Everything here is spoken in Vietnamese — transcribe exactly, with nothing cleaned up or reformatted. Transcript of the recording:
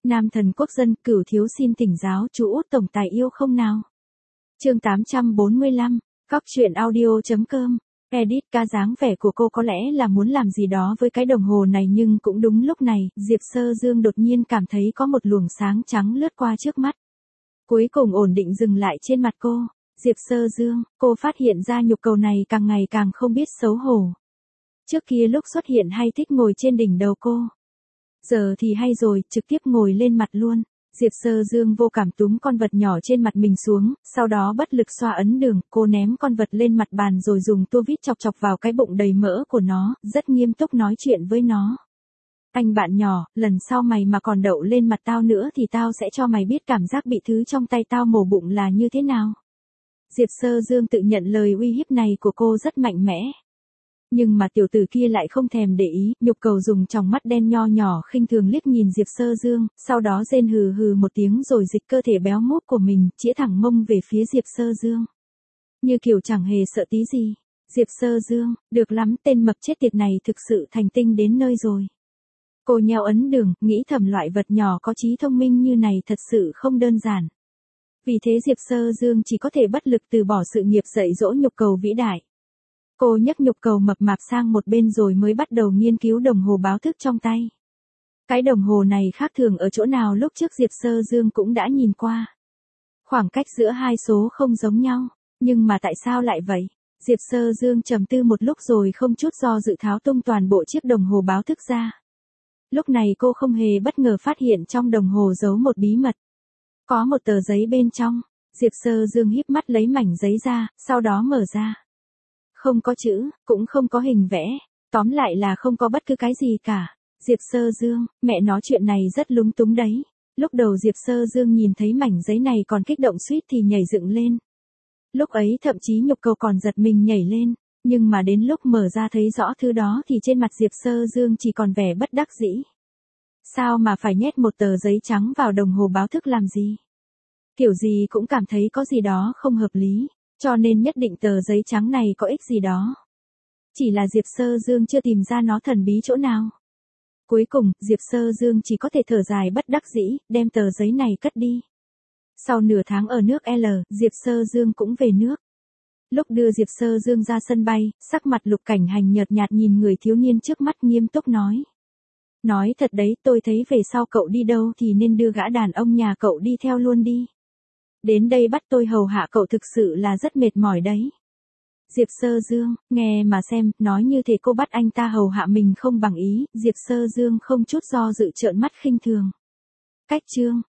Nam thần quốc dân, Cửu thiếu xin tỉnh giáo, chú út tổng tài yêu không nào? Chương tám trăm bốn mươi lăm, Góc truyện audio.com. Edit ca dáng vẻ của cô có lẽ là muốn làm gì đó với cái đồng hồ này, nhưng cũng đúng lúc này, Diệp Sơ Dương đột nhiên cảm thấy có một luồng sáng trắng lướt qua trước mắt. Cuối cùng ổn định dừng lại trên mặt cô. Diệp Sơ Dương, cô phát hiện ra nhục cầu này càng ngày càng không biết xấu hổ. Trước kia lúc xuất hiện hay thích ngồi trên đỉnh đầu cô. Giờ thì hay rồi, trực tiếp ngồi lên mặt luôn. Diệp Sơ Dương vô cảm túm con vật nhỏ trên mặt mình xuống, sau đó bất lực xoa ấn đường, cô ném con vật lên mặt bàn rồi dùng tua vít chọc chọc vào cái bụng đầy mỡ của nó, rất nghiêm túc nói chuyện với nó. Anh bạn nhỏ, lần sau mày mà còn đậu lên mặt tao nữa thì tao sẽ cho mày biết cảm giác bị thứ trong tay tao mổ bụng là như thế nào. Diệp Sơ Dương tự nhận lời uy hiếp này của cô rất mạnh mẽ. Nhưng mà tiểu tử kia lại không thèm để ý, nhục cầu dùng tròng mắt đen nho nhỏ khinh thường liếc nhìn Diệp Sơ Dương, sau đó rên hừ hừ một tiếng rồi dịch cơ thể béo múp của mình, chĩa thẳng mông về phía Diệp Sơ Dương. Như kiểu chẳng hề sợ tí gì. Diệp Sơ Dương, được lắm, tên mập chết tiệt này thực sự thành tinh đến nơi rồi. Cô nheo ấn đường, nghĩ thầm loại vật nhỏ có trí thông minh như này thật sự không đơn giản. Vì thế Diệp Sơ Dương chỉ có thể bất lực từ bỏ sự nghiệp dạy dỗ nhục cầu vĩ đại. Cô nhấc nhục cầu mập mạp sang một bên rồi mới bắt đầu nghiên cứu đồng hồ báo thức trong tay. Cái đồng hồ này khác thường ở chỗ nào lúc trước Diệp Sơ Dương cũng đã nhìn qua. Khoảng cách giữa hai số không giống nhau, nhưng mà tại sao lại vậy? Diệp Sơ Dương trầm tư một lúc rồi không chút do dự tháo tung toàn bộ chiếc đồng hồ báo thức ra. Lúc này cô không hề bất ngờ phát hiện trong đồng hồ giấu một bí mật. Có một tờ giấy bên trong. Diệp Sơ Dương híp mắt lấy mảnh giấy ra, sau đó mở ra. Không có chữ, cũng không có hình vẽ, tóm lại là không có bất cứ cái gì cả. Diệp Sơ Dương, mẹ nói chuyện này rất lúng túng đấy. Lúc đầu Diệp Sơ Dương nhìn thấy mảnh giấy này còn kích động suýt thì nhảy dựng lên. Lúc ấy thậm chí nhục cầu còn giật mình nhảy lên, nhưng mà đến lúc mở ra thấy rõ thứ đó thì trên mặt Diệp Sơ Dương chỉ còn vẻ bất đắc dĩ. Sao mà phải nhét một tờ giấy trắng vào đồng hồ báo thức làm gì? Kiểu gì cũng cảm thấy có gì đó không hợp lý. Cho nên nhất định tờ giấy trắng này có ích gì đó. Chỉ là Diệp Sơ Dương chưa tìm ra nó thần bí chỗ nào. Cuối cùng, Diệp Sơ Dương chỉ có thể thở dài bất đắc dĩ, đem tờ giấy này cất đi. Sau nửa tháng ở nước L, Diệp Sơ Dương cũng về nước. Lúc đưa Diệp Sơ Dương ra sân bay, sắc mặt Lục Cảnh Hành nhợt nhạt nhìn người thiếu niên trước mắt nghiêm túc nói. Nói thật đấy, tôi thấy về sau cậu đi đâu thì nên đưa gã đàn ông nhà cậu đi theo luôn đi. Đến đây bắt tôi hầu hạ cậu thực sự là rất mệt mỏi đấy. Diệp Sơ Dương, nghe mà xem, nói như thế cô bắt anh ta hầu hạ mình không bằng ý, Diệp Sơ Dương không chút do dự trợn mắt khinh thường. Cách chương,